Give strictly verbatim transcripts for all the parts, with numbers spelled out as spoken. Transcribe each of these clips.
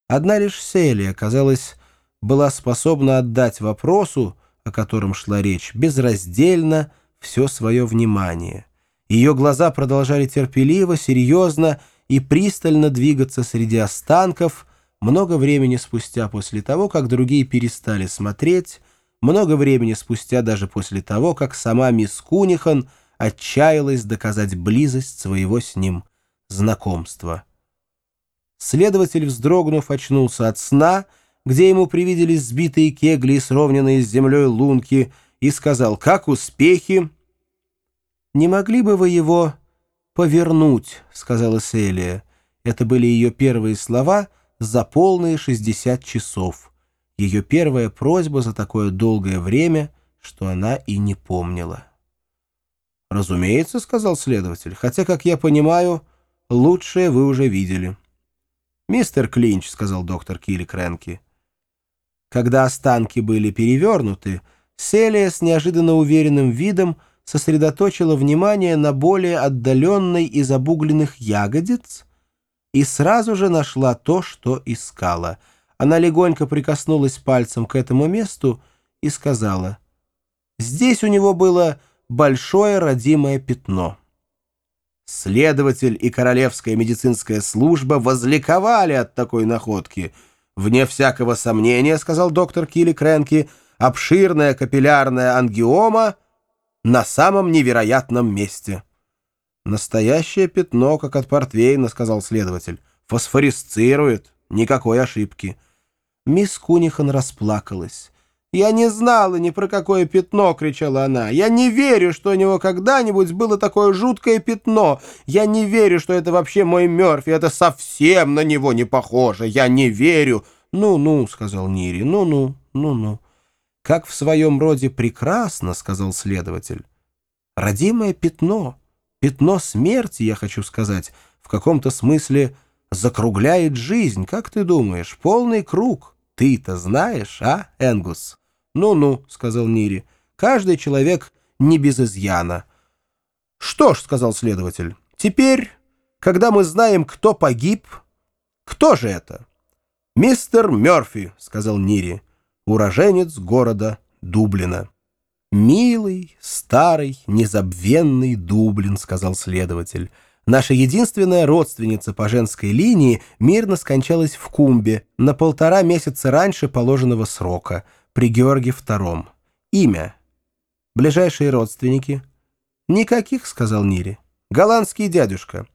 Одна лишь Селия, казалось, была способна отдать вопросу, о котором шла речь, безраздельно все свое внимание. Ее глаза продолжали терпеливо, серьезно и пристально двигаться среди останков много времени спустя после того, как другие перестали смотреть, много времени спустя даже после того, как сама мисс Кунихан отчаялась доказать близость своего с ним знакомства. Следователь, вздрогнув, очнулся от сна, где ему привиделись сбитые кегли и сровненные с землей лунки, и сказал: «Как успехи?» «Не могли бы вы его повернуть?» — сказала Селия. Это были ее первые слова за полные шестьдесят часов. Ее первая просьба за такое долгое время, что она и не помнила. «Разумеется», — сказал следователь, — «хотя, как я понимаю, лучшее вы уже видели». «Мистер Клинч», — сказал доктор Килли-Крэнки. Когда останки были перевернуты, Селия с неожиданно уверенным видом сосредоточила внимание на более отдаленной из обугленных ягодиц и сразу же нашла то, что искала. Она легонько прикоснулась пальцем к этому месту и сказала: «Здесь у него было большое родимое пятно». Следователь и королевская медицинская служба возликовали от такой находки. «Вне всякого сомнения, — сказал доктор Килли-Крэнки, — обширная капиллярная ангиома на самом невероятном месте». «Настоящее пятно, как от портвейна, — сказал следователь, — фосфорисцирует, никакой ошибки». Мисс Кунихан расплакалась. «Я не знала ни про какое пятно!» — кричала она. «Я не верю, что у него когда-нибудь было такое жуткое пятно! Я не верю, что это вообще мой Мёрфи! Это совсем на него не похоже! Я не верю!» «Ну-ну», — сказал Нири, — «ну-ну, ну-ну». «Как в своем роде прекрасно!» — сказал следователь. «Родимое пятно, пятно смерти, я хочу сказать, в каком-то смысле закругляет жизнь, как ты думаешь? Полный круг. Ты-то знаешь, а, Энгус?» «Ну-ну», — сказал Нири, — «каждый человек не без изъяна». «Что ж», — сказал следователь, — «теперь, когда мы знаем, кто погиб, кто же это?» «Мистер Мёрфи», — сказал Нири, — «уроженец города Дублина». «Милый, старый, незабвенный Дублин», — сказал следователь. «Наша единственная родственница по женской линии мирно скончалась в Кумбе на полтора месяца раньше положенного срока, при Георге втором. Имя? Ближайшие родственники?» «Никаких», — сказал Нири. «Голландский дядюшка».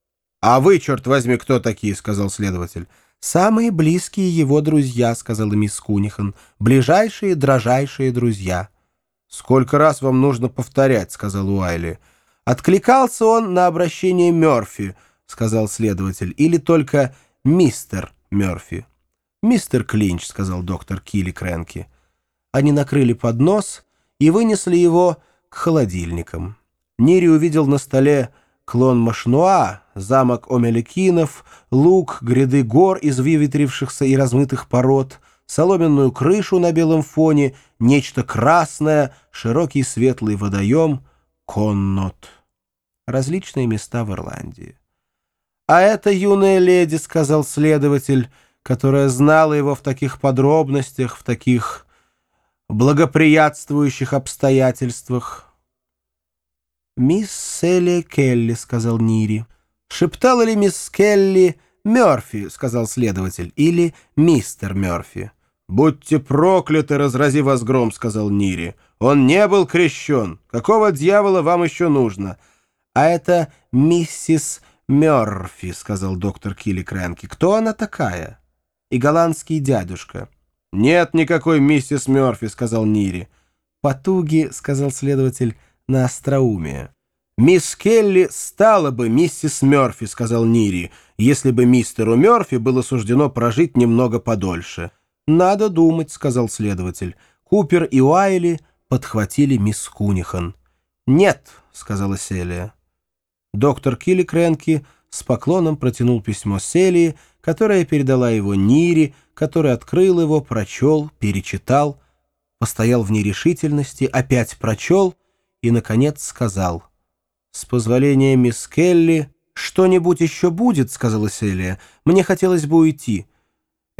«А вы, черт возьми, кто такие?» — сказал следователь. «Самые близкие его друзья», — сказала мисс Кунихан. «Ближайшие, дрожайшие друзья». «Сколько раз вам нужно повторять?» — сказал Уайли. «Откликался он на обращение Мёрфи», — сказал следователь, — «или только мистер Мёрфи?» «Мистер Клинч», — сказал доктор Килли-Крэнки. Они накрыли поднос и вынесли его к холодильникам. Нири увидел на столе клон Машнуа, замок Омеликинов, луг, гряды гор из выветрившихся и размытых пород, соломенную крышу на белом фоне, нечто красное, широкий светлый водоем — Коннот. Различные места в Ирландии. «А это юная леди», — сказал следователь, которая знала его в таких подробностях, в таких благоприятствующих обстоятельствах. «Мисс Селия Келли», — сказал Нири. «Шептала ли мисс Келли Мёрфи?» — сказал следователь. «Или мистер Мёрфи?» «Будьте прокляты, разрази вас гром», — сказал Нири. «Он не был крещен. Какого дьявола вам еще нужно?» «А это миссис Мёрфи», — сказал доктор Килли-Крэнки. «Кто она такая?» «И голландский дядюшка». «Нет никакой миссис Мёрфи», — сказал Нири. «Потуги», — сказал следователь, — «на остроумие». «Мисс Келли стала бы миссис Мёрфи», — сказал Нири, «если бы мистеру Мёрфи было суждено прожить немного подольше». «Надо думать», — сказал следователь. Купер и Уайли подхватили мисс Кунихан. «Нет», — сказала Селия. Доктор Килли-Крэнки с поклоном протянул письмо Селии, которая передала его Нири, который открыл его, прочел, перечитал, постоял в нерешительности, опять прочел и, наконец, сказал: «С позволения мисс Келли...» «Что-нибудь еще будет?» — сказала Селия. «Мне хотелось бы уйти».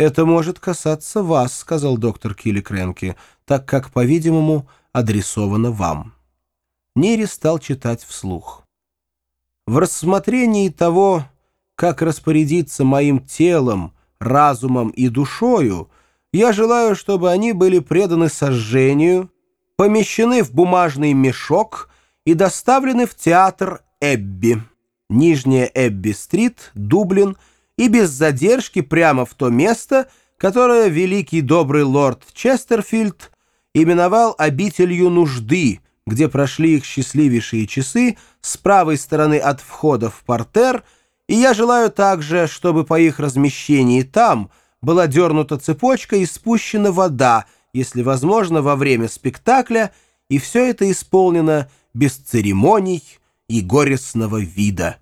«Это может касаться вас», — сказал доктор Килли-Кренки, «так как, по-видимому, адресовано вам». Нири стал читать вслух. «В рассмотрении того, как распорядиться моим телом, разумом и душою, я желаю, чтобы они были преданы сожжению, помещены в бумажный мешок и доставлены в театр Эбби, Нижняя Эбби-стрит, Дублин, и без задержки прямо в то место, которое великий добрый лорд Честерфильд именовал обителью нужды, где прошли их счастливейшие часы с правой стороны от входа в партер, и я желаю также, чтобы по их размещении там была дернута цепочка и спущена вода, если возможно, во время спектакля, и все это исполнено без церемоний и горестного вида».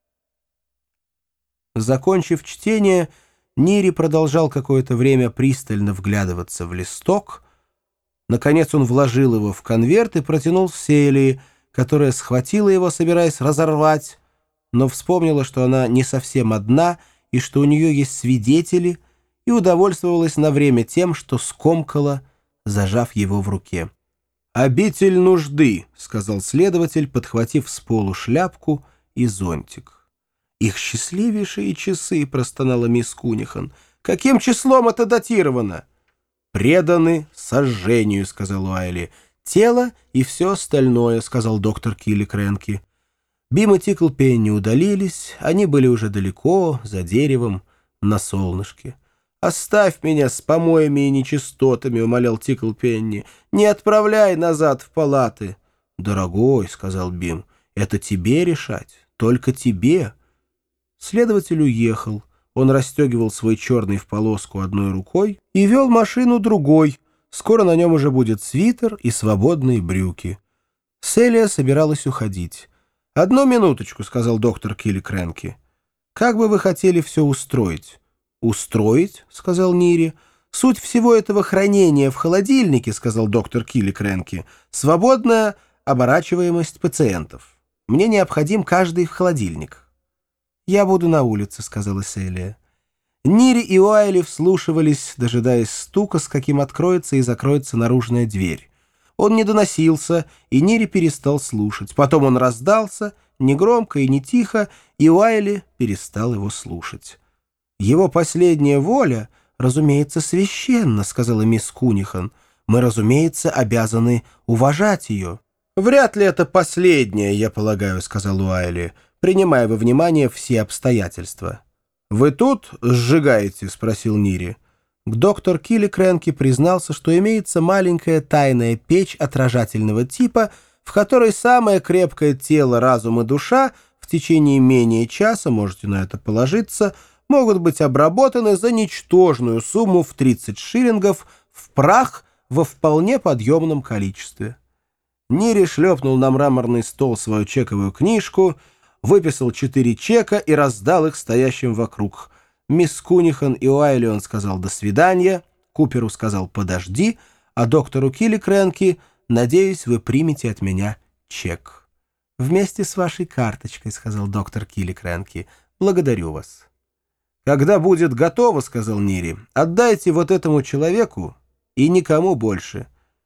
Закончив чтение, Нири продолжал какое-то время пристально вглядываться в листок. Наконец он вложил его в конверт и протянул Селии, которая схватила его, собираясь разорвать, но вспомнила, что она не совсем одна и что у нее есть свидетели, и удовольствовалась на время тем, что скомкала, зажав его в руке. «Обитель нужды», — сказал следователь, подхватив с полу шляпку и зонтик. «Их счастливейшие часы», — простонала мисс Кунихан. «Каким числом это датировано?» «Преданы сожжению», — сказал Уайли. «Тело и все остальное», — сказал доктор Килли-Кренки. Бим и Тиклпенни удалились, они были уже далеко, за деревом, на солнышке. «Оставь меня с помоями и нечистотами», — умолял Тиклпенни. «Не отправляй назад в палаты». «Дорогой», — сказал Бим, — «это тебе решать, только тебе». Следователь уехал. Он расстегивал свой черный в полоску одной рукой и вел машину другой. Скоро на нем уже будет свитер и свободные брюки. Селия собиралась уходить. «Одну минуточку», — сказал доктор Килли-Кренки. «Как бы вы хотели все устроить?» «Устроить?» — сказал Нири. «Суть всего этого хранения в холодильнике», — сказал доктор Килли-Кренки, — «свободная оборачиваемость пациентов. Мне необходим каждый в холодильник». «Я буду на улице», — сказала Селия. Нири и Уайли вслушивались, дожидаясь стука, с каким откроется и закроется наружная дверь. Он не доносился, и Нири перестал слушать. Потом он раздался, не громко и не тихо, и Уайли перестал его слушать. «Его последняя воля, разумеется, священна», — сказала мисс Кунихан. «Мы, разумеется, обязаны уважать ее». «Вряд ли это последняя, я полагаю», — сказал Уайли, принимая во внимание все обстоятельства. «Вы тут сжигаете?» — спросил Нири. Доктор Килли-Кренки признался, что имеется маленькая тайная печь отражательного типа, в которой самое крепкое тело, разум и душа в течение менее часа, можете на это положиться, могут быть обработаны за ничтожную сумму в тридцать шиллингов в прах во вполне подъемном количестве. Нири шлепнул на мраморный стол свою чековую книжку, выписал четыре чека и раздал их стоящим вокруг. Мисс Кунихан и Уайли он сказал «до свидания», Куперу сказал «подожди», а доктору Килли-Кренки «надеюсь, вы примете от меня чек». «Вместе с вашей карточкой», — сказал доктор Килли-Кренки. «Благодарю вас». «Когда будет готово», — сказал Нири, — «отдайте вот этому человеку и никому больше».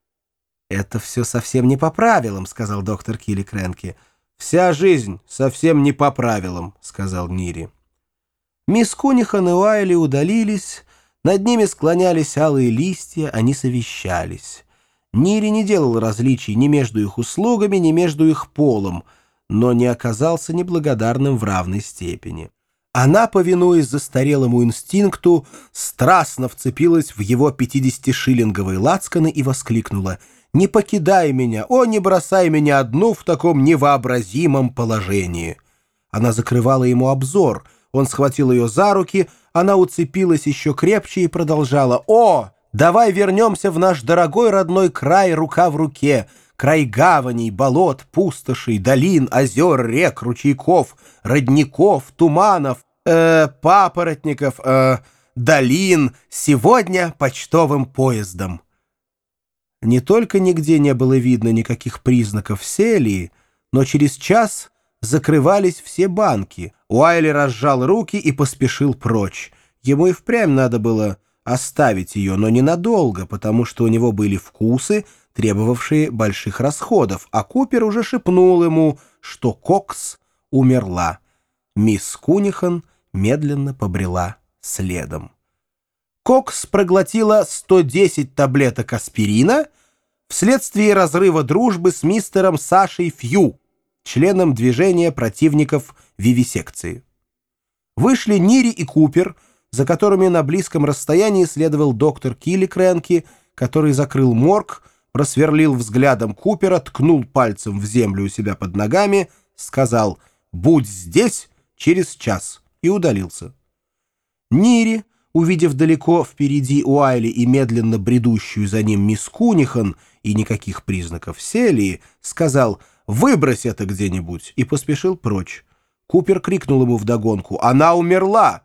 «Это все совсем не по правилам», — сказал доктор Килли-Кренки. «Вся жизнь совсем не по правилам», — сказал Нири. Мисс Кунихан и Уайли удалились, над ними склонялись алые листья, они совещались. Нири не делал различий ни между их услугами, ни между их полом, но не оказался неблагодарным в равной степени. Она, повинуясь застарелому инстинкту, страстно вцепилась в его пятидесятишиллинговые лацканы и воскликнула: «Не покидай меня, о, не бросай меня одну в таком невообразимом положении!» Она закрывала ему обзор, он схватил ее за руки, она уцепилась еще крепче и продолжала: «О, давай вернемся в наш дорогой родной край рука в руке, край гаваней, болот, пустошей, долин, озер, рек, ручейков, родников, туманов, э, папоротников, э, долин, сегодня почтовым поездом». Не только нигде не было видно никаких признаков Селии, но через час закрывались все банки. Уайли разжал руки и поспешил прочь. Ему и впрямь надо было оставить ее, но ненадолго, потому что у него были вкусы, требовавшие больших расходов, а Купер уже шепнул ему, что Кокс умерла. Мисс Кунихан медленно побрела следом. Кокс проглотила сто десять таблеток аспирина вследствие разрыва дружбы с мистером Сашей Фью, членом движения противников вивисекции. Вышли Нири и Купер, за которыми на близком расстоянии следовал доктор Килликрэнки, который закрыл морг, просверлил взглядом Купера, ткнул пальцем в землю у себя под ногами, сказал «Будь здесь через час» и удалился. Нири, увидев далеко впереди Уайли и медленно бредущую за ним мисс Кунихан и никаких признаков Селии, сказал «Выбрось это где-нибудь» и поспешил прочь. Купер крикнул ему вдогонку «Она умерла!».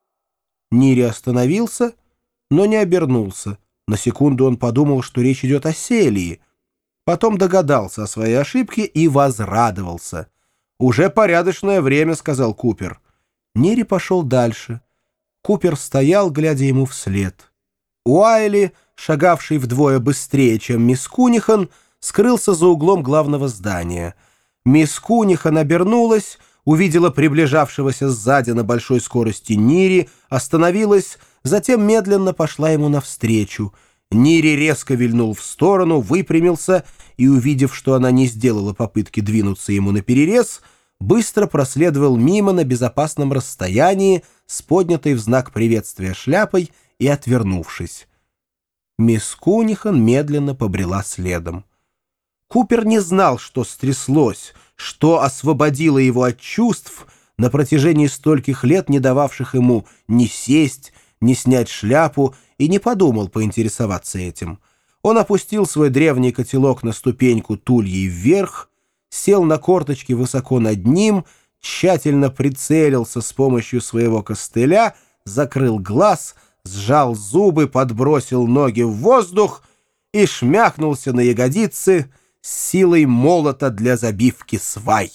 Нири остановился, но не обернулся. На секунду он подумал, что речь идет о Селии. Потом догадался о своей ошибке и возрадовался. «Уже порядочное время», — сказал Купер. Нири пошел дальше. Купер стоял, глядя ему вслед. Уайли, шагавший вдвое быстрее, чем мисс Кунихан, скрылся за углом главного здания. Мисс Кунихан обернулась, увидела приближавшегося сзади на большой скорости Нири, остановилась, затем медленно пошла ему навстречу. Нири резко вильнул в сторону, выпрямился и, увидев, что она не сделала попытки двинуться ему наперерез, быстро проследовал мимо на безопасном расстоянии с поднятой в знак приветствия шляпой и отвернувшись. Мисс Кунихан медленно побрела следом. Купер не знал, что стряслось, что освободило его от чувств, на протяжении стольких лет не дававших ему ни сесть, ни снять шляпу, и не подумал поинтересоваться этим. Он опустил свой древний котелок на ступеньку тульей вверх, сел на корточки высоко над ним, тщательно прицелился с помощью своего костыля, закрыл глаз, сжал зубы, подбросил ноги в воздух и шмякнулся на ягодицы с силой молота для забивки свай.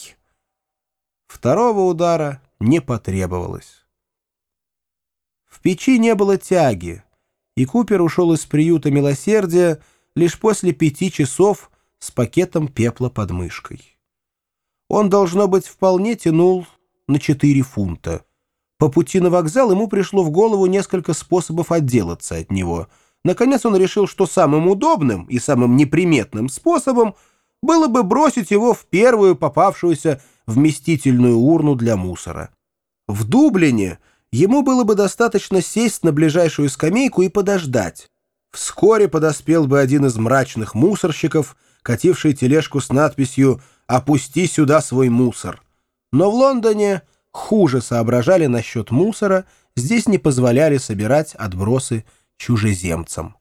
Второго удара не потребовалось. В печи не было тяги, и Купер ушел из приюта милосердия лишь после пяти часов с пакетом пепла под мышкой. Он, должно быть, вполне тянул на четыре фунта. По пути на вокзал ему пришло в голову несколько способов отделаться от него. Наконец он решил, что самым удобным и самым неприметным способом было бы бросить его в первую попавшуюся вместительную урну для мусора. В Дублине ему было бы достаточно сесть на ближайшую скамейку и подождать. Вскоре подоспел бы один из мрачных мусорщиков, кативший тележку с надписью «Опусти сюда свой мусор». Но в Лондоне хуже соображали насчет мусора, здесь не позволяли собирать отбросы чужеземцам.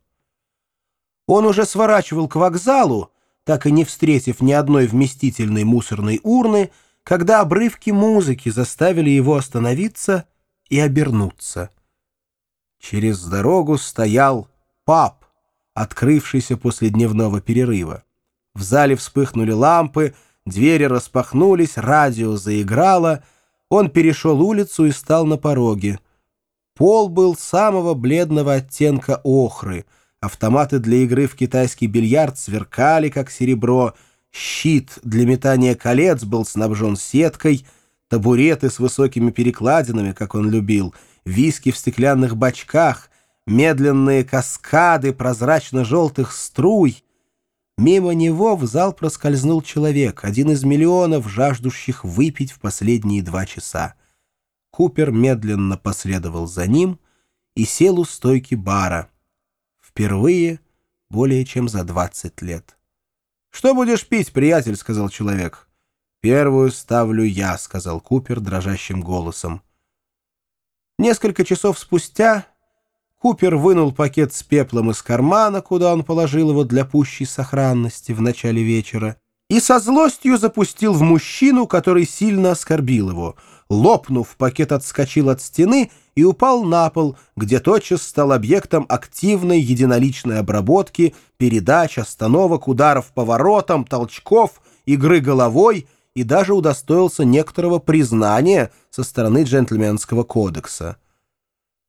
Он уже сворачивал к вокзалу, так и не встретив ни одной вместительной мусорной урны, когда обрывки музыки заставили его остановиться и обернуться. Через дорогу стоял паб, открывшийся после дневного перерыва. В зале вспыхнули лампы, двери распахнулись, радио заиграло. Он перешел улицу и стал на пороге. Пол был самого бледного оттенка охры. Автоматы для игры в китайский бильярд сверкали, как серебро. Щит для метания колец был снабжен сеткой. Табуреты с высокими перекладинами, как он любил. Виски в стеклянных бочках. Медленные каскады прозрачно-желтых струй. Мимо него в зал проскользнул человек, один из миллионов, жаждущих выпить в последние два часа. Купер медленно последовал за ним и сел у стойки бара. Впервые более чем за двадцать лет. «Что будешь пить, приятель?» — сказал человек. «Первую ставлю я», — сказал Купер дрожащим голосом. Несколько часов спустя Купер вынул пакет с пеплом из кармана, куда он положил его для пущей сохранности в начале вечера, и со злостью запустил в мужчину, который сильно оскорбил его. Лопнув, пакет отскочил от стены и упал на пол, где тотчас стал объектом активной единоличной обработки, передач, остановок, ударов поворотом, толчков, игры головой и даже удостоился некоторого признания со стороны джентльменского кодекса.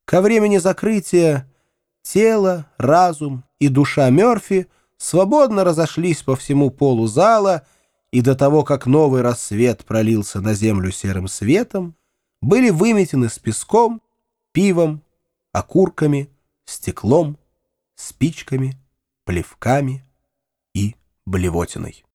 Ко времени закрытия тело, разум и душа Мёрфи свободно разошлись по всему полу зала, и до того, как новый рассвет пролился на землю серым светом, были выметены с песком, пивом, окурками, стеклом, спичками, плевками и блевотиной.